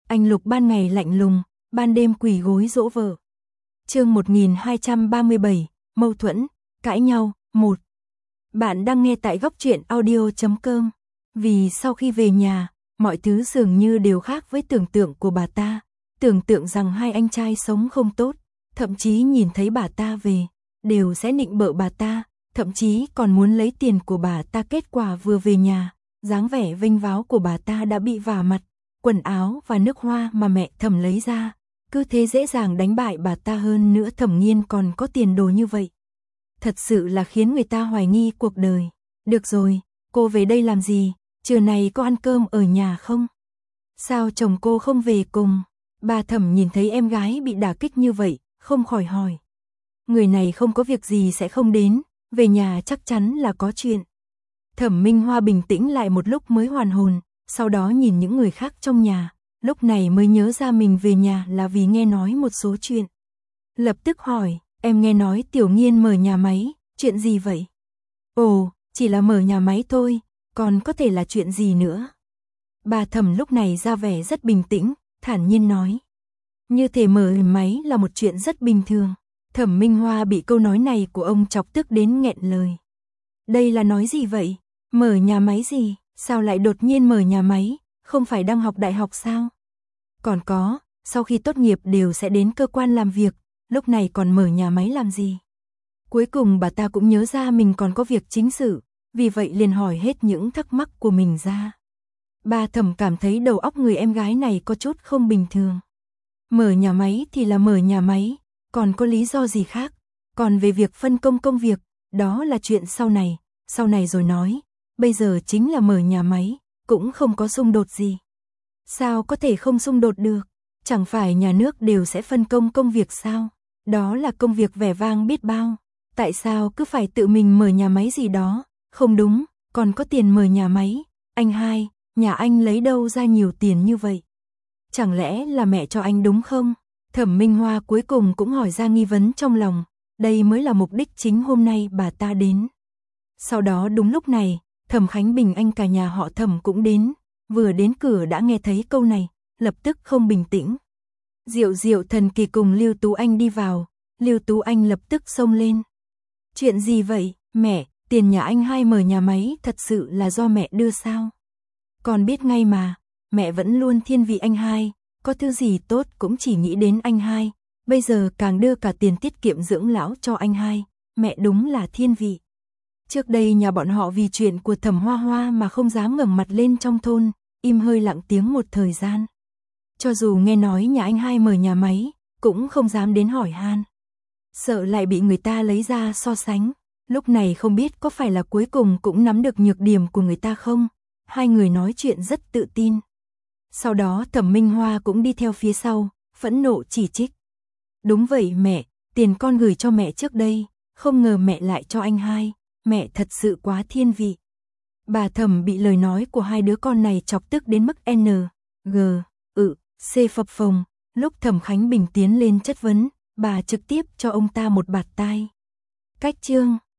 Anh Lục ban ngày lạnh lùng, ban đêm quỳ gối dỗ vợ. Chương 1237, mâu thuẫn, cãi nhau, 1. Bạn đang nghe tại góc truyện audio.com. Vì sau khi về nhà, mọi thứ dường như đều khác với tưởng tượng của bà ta. Tưởng tượng rằng hai anh trai sống không tốt, thậm chí nhìn thấy bà ta về, đều sẽ nịnh bợ bà ta, thậm chí còn muốn lấy tiền của bà ta. Kết quả vừa về nhà, dáng vẻ vênh váo của bà ta đã bị vả mặt, quần áo và nước hoa mà mẹ Thẩm lấy ra, cứ thế dễ dàng đánh bại bà ta. Hơn nữa Thẩm Nghiên còn có tiền đồ như vậy, thật sự là khiến người ta hoài nghi cuộc đời. Được rồi, cô về đây làm gì? Trưa này có ăn cơm ở nhà không? Sao chồng cô không về cùng? Bà Thẩm nhìn thấy em gái bị đả kích như vậy, không khỏi hỏi. Người này không có việc gì sẽ không đến, về nhà chắc chắn là có chuyện. Thẩm Minh Hoa bình tĩnh lại một lúc mới hoàn hồn, sau đó nhìn những người khác trong nhà, lúc này mới nhớ ra mình về nhà là vì nghe nói một số chuyện. Lập tức hỏi, em nghe nói Tiểu Nghiên mở nhà máy, chuyện gì vậy? Ồ, chỉ là mở nhà máy thôi, còn có thể là chuyện gì nữa? Bà Thẩm lúc này ra vẻ rất bình tĩnh, thản nhiên nói. Như thể mở máy là một chuyện rất bình thường. Thẩm Minh Hoa bị câu nói này của ông chọc tức đến nghẹn lời. Đây là nói gì vậy? Mở nhà máy gì? Sao lại đột nhiên mở nhà máy? Không phải đang học đại học sao? Còn có, sau khi tốt nghiệp đều sẽ đến cơ quan làm việc, lúc này còn mở nhà máy làm gì? Cuối cùng bà ta cũng nhớ ra mình còn có việc chính sự, vì vậy liền hỏi hết những thắc mắc của mình ra. Bà Thẩm cảm thấy đầu óc người em gái này có chút không bình thường. Mở nhà máy thì là mở nhà máy, còn có lý do gì khác? Còn về việc phân công công việc, đó là chuyện sau này rồi nói. Bây giờ chính là mở nhà máy, cũng không có xung đột gì. Sao có thể không xung đột được? Chẳng phải nhà nước đều sẽ phân công công việc sao? Đó là công việc vẻ vang biết bao. Tại sao cứ phải tự mình mở nhà máy gì đó? Không đúng, còn có tiền mở nhà máy. Anh hai, nhà anh lấy đâu ra nhiều tiền như vậy? Chẳng lẽ là mẹ cho anh đúng không? Thẩm Minh Hoa cuối cùng cũng hỏi ra nghi vấn trong lòng. Đây mới là mục đích chính hôm nay bà ta đến. Sau đó đúng lúc này, Thẩm Khánh Bình anh cả nhà họ Thẩm cũng đến. Vừa đến cửa đã nghe thấy câu này, lập tức không bình tĩnh. Diệu Diệu Thần Kỳ cùng Lưu Tú Anh đi vào, Lưu Tú Anh lập tức xông lên. Chuyện gì vậy, mẹ, tiền nhà anh hai mở nhà máy thật sự là do mẹ đưa sao? Con biết ngay mà, mẹ vẫn luôn thiên vị anh hai, có thứ gì tốt cũng chỉ nghĩ đến anh hai, bây giờ càng đưa cả tiền tiết kiệm dưỡng lão cho anh hai, mẹ đúng là thiên vị. Trước đây nhà bọn họ vì chuyện của Thẩm Hoa Hoa mà không dám ngẩng mặt lên trong thôn, im hơi lặng tiếng một thời gian. Cho dù nghe nói nhà anh hai mở nhà máy, cũng không dám đến hỏi han. Sợ lại bị người ta lấy ra so sánh, lúc này không biết có phải là cuối cùng cũng nắm được nhược điểm của người ta không? Hai người nói chuyện rất tự tin. Sau đó Thẩm Minh Hoa cũng đi theo phía sau, phẫn nộ chỉ trích. Đúng vậy mẹ, tiền con gửi cho mẹ trước đây, không ngờ mẹ lại cho anh hai, mẹ thật sự quá thiên vị. Bà Thẩm bị lời nói của hai đứa con này chọc tức đến mức C phập phồng. Lúc Thẩm Khánh Bình tiến lên chất vấn, bà trực tiếp cho ông ta một bạt tai. Cách chương